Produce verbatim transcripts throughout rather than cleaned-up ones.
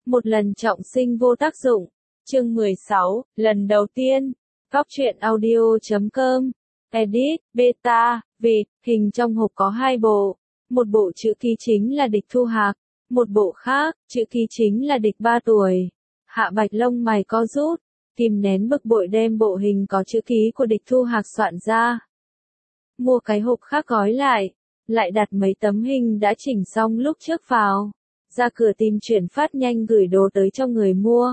Một lần trọng sinh vô tác dụng. Chương mười sáu, lần đầu tiên. Góc truyện audio chấm com. Edit, beta, vịt, hình trong hộp có hai bộ. Một bộ chữ ký chính là Địch Thu Hạc. Một bộ khác, chữ ký chính là Địch ba tuổi. Hạ Bạch lông mày co rút, kìm nén bực bội đem bộ hình có chữ ký của Địch Thu Hạc soạn ra. Mua cái hộp khác gói lại, lại đặt mấy tấm hình đã chỉnh xong lúc trước vào. Ra cửa tìm chuyển phát nhanh gửi đồ tới cho người mua.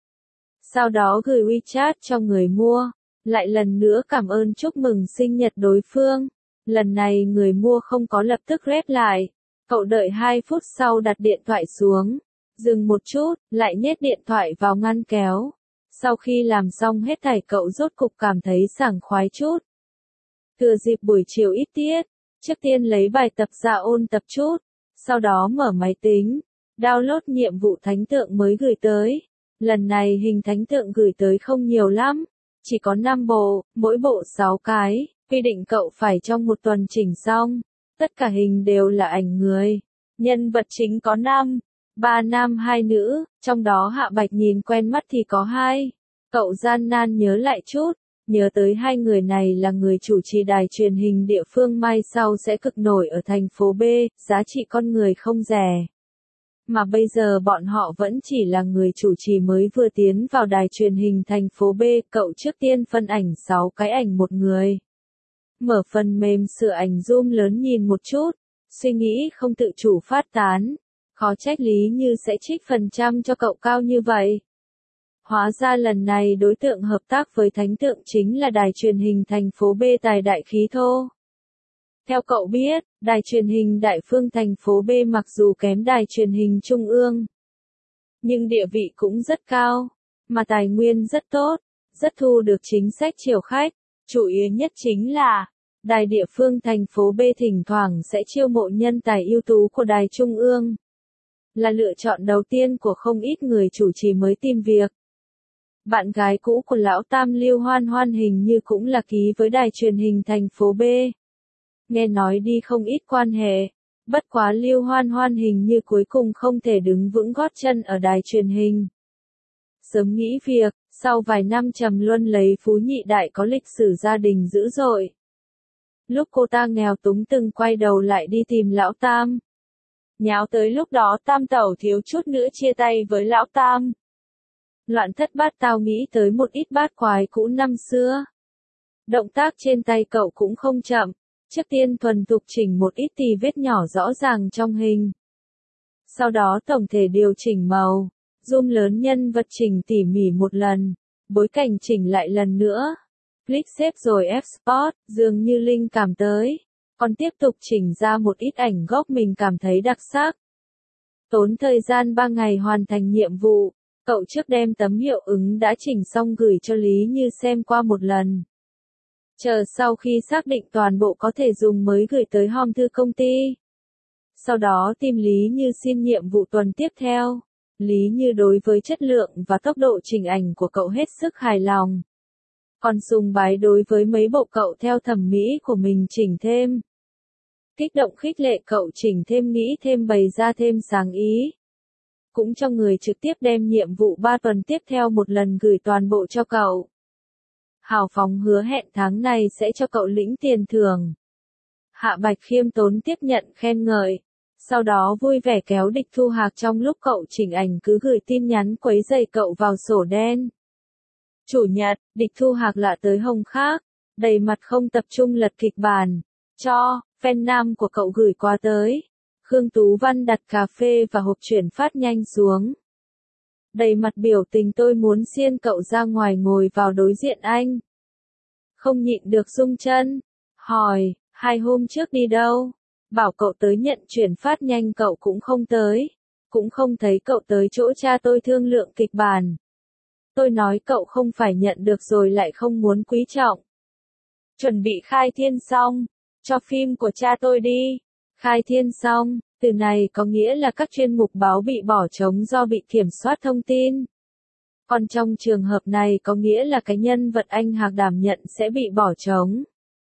Sau đó gửi WeChat cho người mua, lại lần nữa cảm ơn chúc mừng sinh nhật đối phương. Lần này người mua không có lập tức rep lại. Cậu đợi hai phút sau đặt điện thoại xuống, dừng một chút, lại nhét điện thoại vào ngăn kéo. Sau khi làm xong hết thảy cậu rốt cục cảm thấy sảng khoái chút. Thừa dịp buổi chiều ít tiết, trước tiên lấy bài tập ra ôn tập chút, sau đó mở máy tính, download nhiệm vụ thánh tượng mới gửi tới. Lần này hình thánh tượng gửi tới không nhiều lắm, chỉ có năm bộ, mỗi bộ sáu cái, quy định cậu phải trong một tuần chỉnh xong. Tất cả hình đều là ảnh người. Nhân vật chính có năm, ba nam hai nữ, trong đó Hạ Bạch nhìn quen mắt thì có hai. Cậu gian nan nhớ lại chút, nhớ tới hai người này là người chủ trì đài truyền hình địa phương mai sau sẽ cực nổi ở thành phố B, giá trị con người không rẻ. Mà bây giờ bọn họ vẫn chỉ là người chủ trì mới vừa tiến vào đài truyền hình thành phố B, cậu trước tiên phân ảnh sáu cái ảnh một người. Mở phần mềm sửa ảnh zoom lớn nhìn một chút, suy nghĩ không tự chủ phát tán. Khó trách Lý Như sẽ trích phần trăm cho cậu cao như vậy. Hóa ra lần này đối tượng hợp tác với thánh tượng chính là đài truyền hình thành phố B tài đại khí thô. Theo cậu biết, đài truyền hình đại phương thành phố B mặc dù kém đài truyền hình trung ương, nhưng địa vị cũng rất cao, mà tài nguyên rất tốt, rất thu được chính sách chiều khách. Chủ yếu nhất chính là, đài địa phương thành phố B thỉnh thoảng sẽ chiêu mộ nhân tài ưu tú của đài trung ương. Là lựa chọn đầu tiên của không ít người chủ trì mới tìm việc. Bạn gái cũ của lão Tam Lưu Hoan Hoan hình như cũng là ký với đài truyền hình thành phố B. Nghe nói đi không ít quan hệ, bất quá Lưu Hoan Hoan hình như cuối cùng không thể đứng vững gót chân ở đài truyền hình. Sớm nghĩ việc, sau vài năm trầm luân lấy phú nhị đại có lịch sử gia đình dữ dội. Lúc cô ta nghèo túng từng quay đầu lại đi tìm lão Tam. Nháo tới lúc đó Tam Tẩu thiếu chút nữa chia tay với lão Tam. Loạn thất bát tao nghĩ tới một ít bát quái cũ năm xưa. Động tác trên tay cậu cũng không chậm, trước tiên thuần thục chỉnh một ít tì vết nhỏ rõ ràng trong hình. Sau đó tổng thể điều chỉnh màu, zoom lớn nhân vật chỉnh tỉ mỉ một lần, bối cảnh chỉnh lại lần nữa. Click xếp rồi export, dường như linh cảm tới. Còn tiếp tục chỉnh ra một ít ảnh gốc mình cảm thấy đặc sắc. Tốn thời gian ba ngày hoàn thành nhiệm vụ, cậu trước đem tấm hiệu ứng đã chỉnh xong gửi cho Lý Như xem qua một lần. Chờ sau khi xác định toàn bộ có thể dùng mới gửi tới hòm thư công ty. Sau đó tìm Lý Như xin nhiệm vụ tuần tiếp theo. Lý Như đối với chất lượng và tốc độ chỉnh ảnh của cậu hết sức hài lòng. Còn sùng bái đối với mấy bộ cậu theo thẩm mỹ của mình chỉnh thêm. Kích động khích lệ cậu chỉnh thêm nghĩ thêm bày ra thêm sáng ý. Cũng cho người trực tiếp đem nhiệm vụ ba tuần tiếp theo một lần gửi toàn bộ cho cậu. Hào phóng hứa hẹn tháng này sẽ cho cậu lĩnh tiền thưởng. Hạ Bạch khiêm tốn tiếp nhận khen ngợi. Sau đó vui vẻ kéo Địch Thu Hạc trong lúc cậu chỉnh ảnh cứ gửi tin nhắn quấy rầy cậu vào sổ đen. Chủ nhật, Địch Thu Hạc lạ tới hồng khác, đầy mặt không tập trung lật kịch bản. Cho, fan nam của cậu gửi qua tới. Khương Tú Văn đặt cà phê và hộp chuyển phát nhanh xuống. Đầy mặt biểu tình tôi muốn xiên cậu ra ngoài ngồi vào đối diện anh. Không nhịn được rung chân. Hỏi, hai hôm trước đi đâu? Bảo cậu tới nhận chuyển phát nhanh cậu cũng không tới. Cũng không thấy cậu tới chỗ cha tôi thương lượng kịch bản. Tôi nói cậu không phải nhận được rồi lại không muốn quý trọng. Chuẩn bị khai thiên xong, cho phim của cha tôi đi. Khai thiên xong, từ này có nghĩa là các chuyên mục báo bị bỏ trống do bị kiểm soát thông tin. Còn trong trường hợp này có nghĩa là cái nhân vật anh Hạc đảm nhận sẽ bị bỏ trống.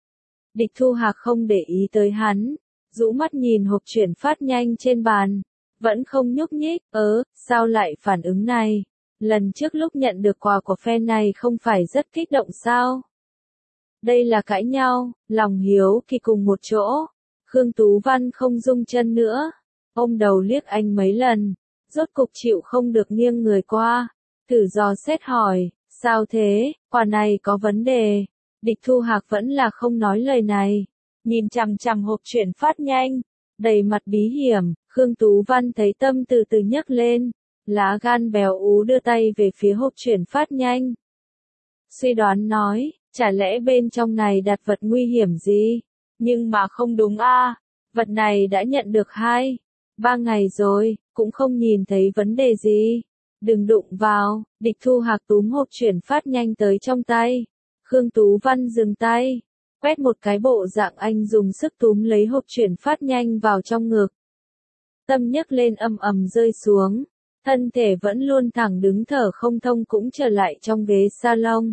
Địch Thu Hạc không để ý tới hắn, rũ mắt nhìn hộp chuyển phát nhanh trên bàn. vẫn không nhúc nhích, ớ, sao lại phản ứng này? Lần trước lúc nhận được quà của fan này không phải rất kích động sao? Đây là cãi nhau, lòng hiếu kỳ cùng một chỗ. Khương Tú Văn không rung chân nữa, ôm đầu liếc anh mấy lần, rốt cục chịu không được nghiêng người qua, thử dò xét hỏi, sao thế, quà này có vấn đề. Địch Thu Hạc vẫn là không nói lời này, nhìn chằm chằm hộp chuyển phát nhanh, đầy mặt bí hiểm. Khương Tú Văn thấy tâm từ từ nhấc lên, lá gan béo ú đưa tay về phía hộp chuyển phát nhanh. Suy đoán nói, chả lẽ bên trong này đặt vật nguy hiểm gì? Nhưng mà không đúng a, vật này đã nhận được hai, ba ngày rồi, cũng không nhìn thấy vấn đề gì. Đừng đụng vào. Địch Thu Hạc túm hộp chuyển phát nhanh tới trong tay. Khương Tú Văn dừng tay, quét một cái bộ dạng anh dùng sức túm lấy hộp chuyển phát nhanh vào trong ngực. Tâm nhấc lên ầm ầm rơi xuống, thân thể vẫn luôn thẳng đứng thở không thông cũng trở lại trong ghế salon.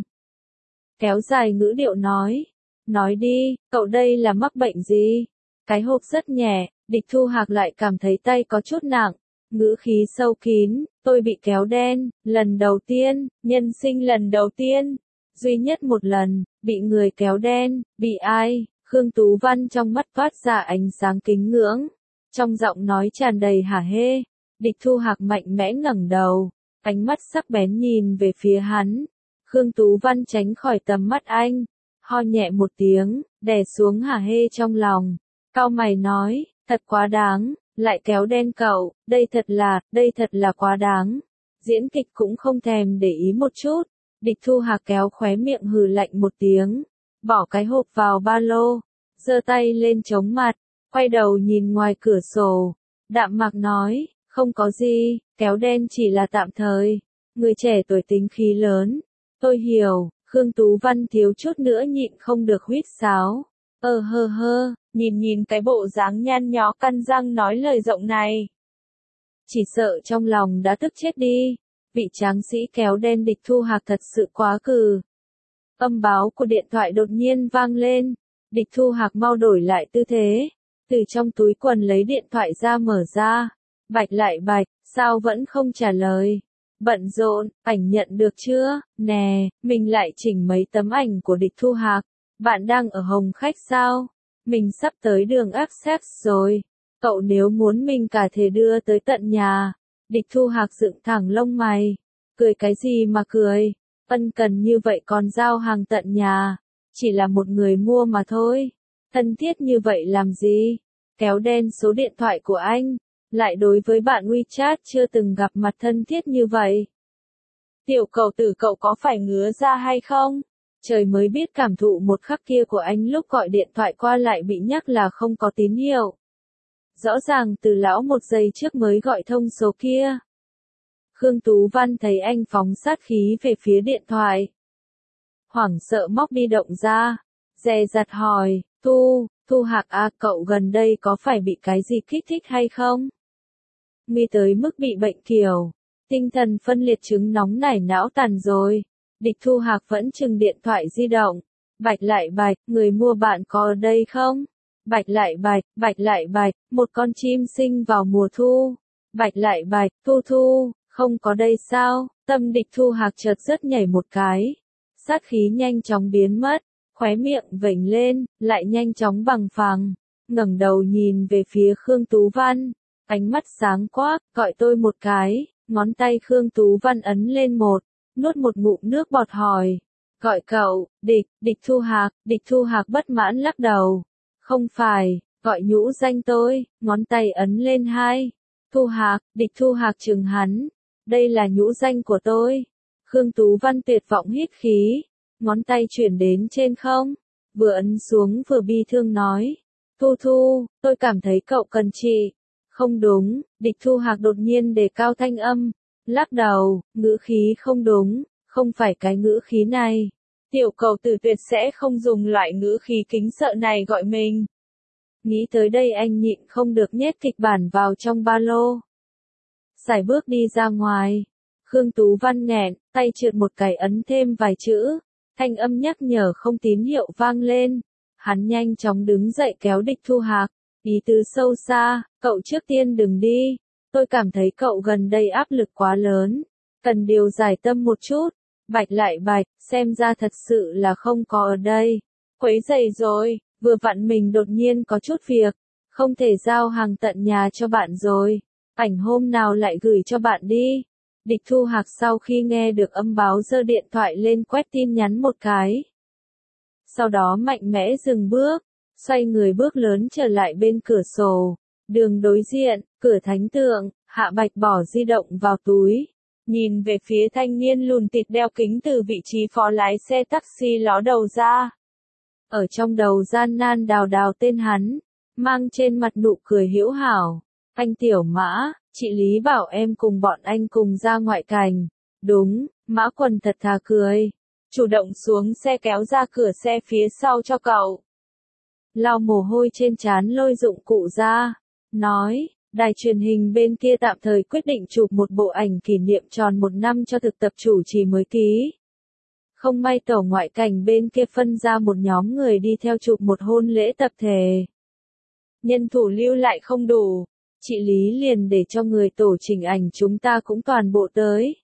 Kéo dài ngữ điệu nói, nói đi, cậu đây là mắc bệnh gì? Cái hộp rất nhẹ, Địch Thu Hạc lại cảm thấy tay có chút nặng, ngữ khí sâu kín, tôi bị kéo đen, lần đầu tiên, nhân sinh lần đầu tiên, duy nhất một lần, bị người kéo đen, bị ai? Khương Tú Văn trong mắt toát ra ánh sáng kính ngưỡng, trong giọng nói tràn đầy hả hê. Địch Thu Hạc mạnh mẽ ngẩng đầu, ánh mắt sắc bén nhìn về phía hắn. Khương Tú Văn tránh khỏi tầm mắt anh, ho nhẹ một tiếng, đè xuống hả hê trong lòng, cau mày nói, thật quá đáng, lại kéo đen cậu, đây thật là, đây thật là quá đáng. Diễn kịch cũng không thèm để ý một chút. Địch Thu Hạc kéo khóe miệng hừ lạnh một tiếng, bỏ cái hộp vào ba lô, giơ tay lên chống mặt, quay đầu nhìn ngoài cửa sổ, đạm mạc nói, không có gì, kéo đen chỉ là tạm thời, người trẻ tuổi tính khí lớn, tôi hiểu. Khương Tú Văn thiếu chút nữa nhịn không được huýt sáo, ơ hơ hơ, nhìn nhìn cái bộ dáng nhăn nhó căn răng nói lời rộng này. Chỉ sợ trong lòng đã tức chết đi. Vị tráng sĩ kéo đen Địch Thu Hạc thật sự quá cừ. Âm báo của điện thoại đột nhiên vang lên. Địch Thu Hạc mau đổi lại tư thế, từ trong túi quần lấy điện thoại ra mở ra. Bạch lại bạch, sao vẫn không trả lời? Bận rộn, ảnh nhận được chưa? Nè, mình lại chỉnh mấy tấm ảnh của Địch Thu Hạc. Bạn đang ở Hồng Khách sao? Mình sắp tới đường Access rồi. Cậu nếu muốn mình cả thể đưa tới tận nhà. Địch Thu Hạc dựng thẳng lông mày, cười cái gì mà cười, ân cần như vậy còn giao hàng tận nhà, chỉ là một người mua mà thôi, thân thiết như vậy làm gì, kéo đen số điện thoại của anh, lại đối với bạn WeChat chưa từng gặp mặt thân thiết như vậy. Tiểu cầu tử cậu có phải ngứa ra hay không? Trời mới biết cảm thụ một khắc kia của anh lúc gọi điện thoại qua lại bị nhắc là không có tín hiệu. Rõ ràng từ lão một giây trước mới gọi thông số kia. Khương Tú Văn thấy anh phóng sát khí về phía điện thoại. Hoảng sợ móc đi động ra, dè dặt hỏi, Thu, Thu Hạc à, cậu gần đây có phải bị cái gì kích thích hay không? Mi tới mức bị bệnh kiểu, tinh thần phân liệt chứng nóng nảy não tàn rồi. Địch Thu Hạc vẫn chừng điện thoại di động. Bạch lại bạch, người mua bạn có ở đây không? Bạch lại bạch, bạch lại bạch, một con chim sinh vào mùa thu. Bạch lại bạch, Thu Thu, không có đây sao? Tâm Địch Thu Hạc chợt rất nhảy một cái. Sát khí nhanh chóng biến mất, khóe miệng vểnh lên, lại nhanh chóng bằng phẳng. Ngẩng đầu nhìn về phía Khương Tú Văn, ánh mắt sáng quắc, gọi tôi một cái, ngón tay Khương Tú Văn ấn lên một, nuốt một ngụm nước bọt hỏi. Gọi cậu, Địch, Địch Thu Hạc, Địch Thu Hạc bất mãn lắc đầu. Không phải, gọi nhũ danh tôi, ngón tay ấn lên hai. Thu Hạc, Địch Thu Hạc chừng hắn. Đây là nhũ danh của tôi. Khương Tú Văn tuyệt vọng hít khí. Ngón tay chuyển đến trên không. Vừa ấn xuống vừa bi thương nói. Thu Thu, tôi cảm thấy cậu cần chị. Không đúng, Địch Thu Hạc đột nhiên đề cao thanh âm. Lắc đầu, ngữ khí không đúng, không phải cái ngữ khí này. Tiểu cầu tử tuyệt sẽ không dùng loại ngữ khí kính sợ này gọi mình. Nghĩ tới đây anh nhịn không được nhét kịch bản vào trong ba lô. Sải bước đi ra ngoài. Khương Tú Văn nghẹn, tay trượt một cái ấn thêm vài chữ. Thanh âm nhắc nhở không tín hiệu vang lên. Hắn nhanh chóng đứng dậy kéo Địch Thu Hạc. Ý tứ sâu xa, cậu trước tiên đừng đi. Tôi cảm thấy cậu gần đây áp lực quá lớn, cần điều giải tâm một chút. Bạch lại bạch, xem ra thật sự là không có ở đây. Quấy rầy rồi, vừa vặn mình đột nhiên có chút việc, không thể giao hàng tận nhà cho bạn rồi. Ảnh hôm nào lại gửi cho bạn đi. Địch Thu Hạc sau khi nghe được âm báo giơ điện thoại lên quét tin nhắn một cái. Sau đó mạnh mẽ dừng bước, xoay người bước lớn trở lại bên cửa sổ. Đường đối diện, cửa thánh tượng, Hạ Bạch bỏ di động vào túi. Nhìn về phía thanh niên lùn tịt đeo kính từ vị trí phó lái xe taxi ló đầu ra. Ở trong đầu gian nan đào đào tên hắn, mang trên mặt nụ cười hữu hảo. Anh Tiểu Mã, chị Lý bảo em cùng bọn anh cùng ra ngoại cảnh. Đúng, Mã Quần thật thà cười. Chủ động xuống xe kéo ra cửa xe phía sau cho cậu. Lau mồ hôi trên trán lôi dụng cụ ra. Nói, đài truyền hình bên kia tạm thời quyết định chụp một bộ ảnh kỷ niệm tròn một năm cho thực tập chủ trì mới ký. Không may tổ ngoại cảnh bên kia phân ra một nhóm người đi theo chụp một hôn lễ tập thể. Nhân thủ lưu lại không đủ, chị Lý liền để cho người tổ chỉnh ảnh chúng ta cũng toàn bộ tới.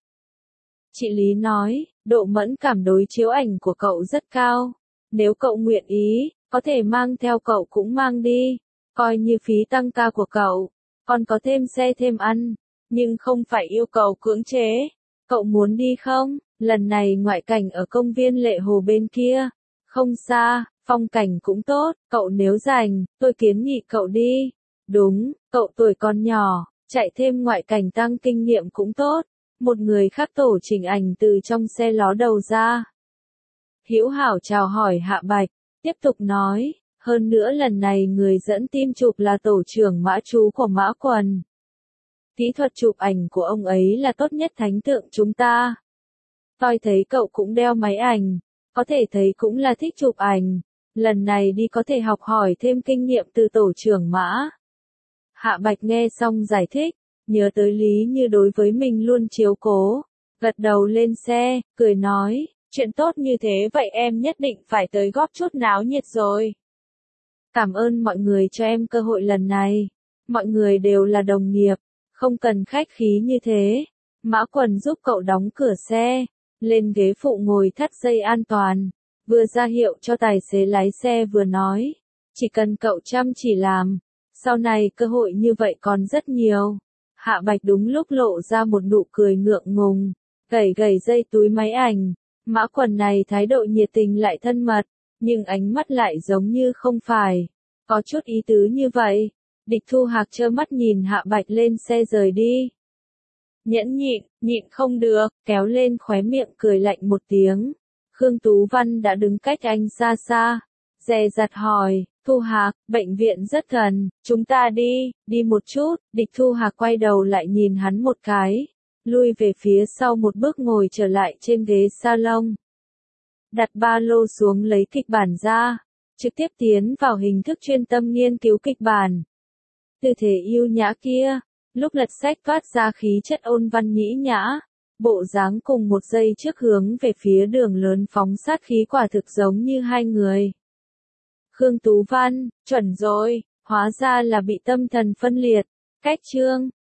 Chị Lý nói, độ mẫn cảm đối chiếu ảnh của cậu rất cao. Nếu cậu nguyện ý, có thể mang theo cậu cũng mang đi. Coi như phí tăng ca của cậu, còn có thêm xe thêm ăn, nhưng không phải yêu cầu cưỡng chế. Cậu muốn đi không? Lần này ngoại cảnh ở công viên Lệ Hồ bên kia, không xa, phong cảnh cũng tốt, cậu nếu rảnh, tôi kiến nghị cậu đi. Đúng, cậu tuổi còn nhỏ, chạy thêm ngoại cảnh tăng kinh nghiệm cũng tốt. Một người khác tổ chỉnh ảnh từ trong xe ló đầu ra. Hữu hảo chào hỏi Hạ Bạch, tiếp tục nói. Hơn nữa lần này người dẫn team chụp là tổ trưởng Mã Chú của Mã Quần. Kỹ thuật chụp ảnh của ông ấy là tốt nhất thánh tượng chúng ta. Tôi thấy cậu cũng đeo máy ảnh, có thể thấy cũng là thích chụp ảnh. Lần này đi có thể học hỏi thêm kinh nghiệm từ tổ trưởng Mã. Hạ Bạch nghe xong giải thích, nhớ tới Lý Như đối với mình luôn chiếu cố. Gật đầu lên xe, cười nói, chuyện tốt như thế vậy em nhất định phải tới góp chút náo nhiệt rồi. Cảm ơn mọi người cho em cơ hội lần này. Mọi người đều là đồng nghiệp, không cần khách khí như thế. Mã Quần giúp cậu đóng cửa xe, lên ghế phụ ngồi thắt dây an toàn, vừa ra hiệu cho tài xế lái xe vừa nói, chỉ cần cậu chăm chỉ làm, sau này cơ hội như vậy còn rất nhiều. Hạ Bạch đúng lúc lộ ra một nụ cười ngượng ngùng, gẩy gẩy dây túi máy ảnh. Mã Quần này thái độ nhiệt tình lại thân mật, nhưng ánh mắt lại giống như không phải, có chút ý tứ như vậy. Địch Thu Hạc trơ mắt nhìn Hạ Bạch lên xe rời đi. Nhẫn nhịn, nhịn không được, kéo lên khóe miệng cười lạnh một tiếng. Khương Tú Văn đã đứng cách anh xa xa, dè dặt hỏi, Thu Hạc, bệnh viện rất gần, chúng ta đi, đi một chút. Địch Thu Hạc quay đầu lại nhìn hắn một cái, lui về phía sau một bước ngồi trở lại trên ghế salon. Đặt ba lô xuống lấy kịch bản ra, trực tiếp tiến vào hình thức chuyên tâm nghiên cứu kịch bản. Tư thế yêu nhã kia, lúc lật sách toát ra khí chất ôn văn nhĩ nhã, bộ dáng cùng một giây trước hướng về phía đường lớn phóng sát khí quả thực giống như hai người. Khương Tú Văn, chuẩn rồi, hóa ra là bị tâm thần phân liệt. Cách chương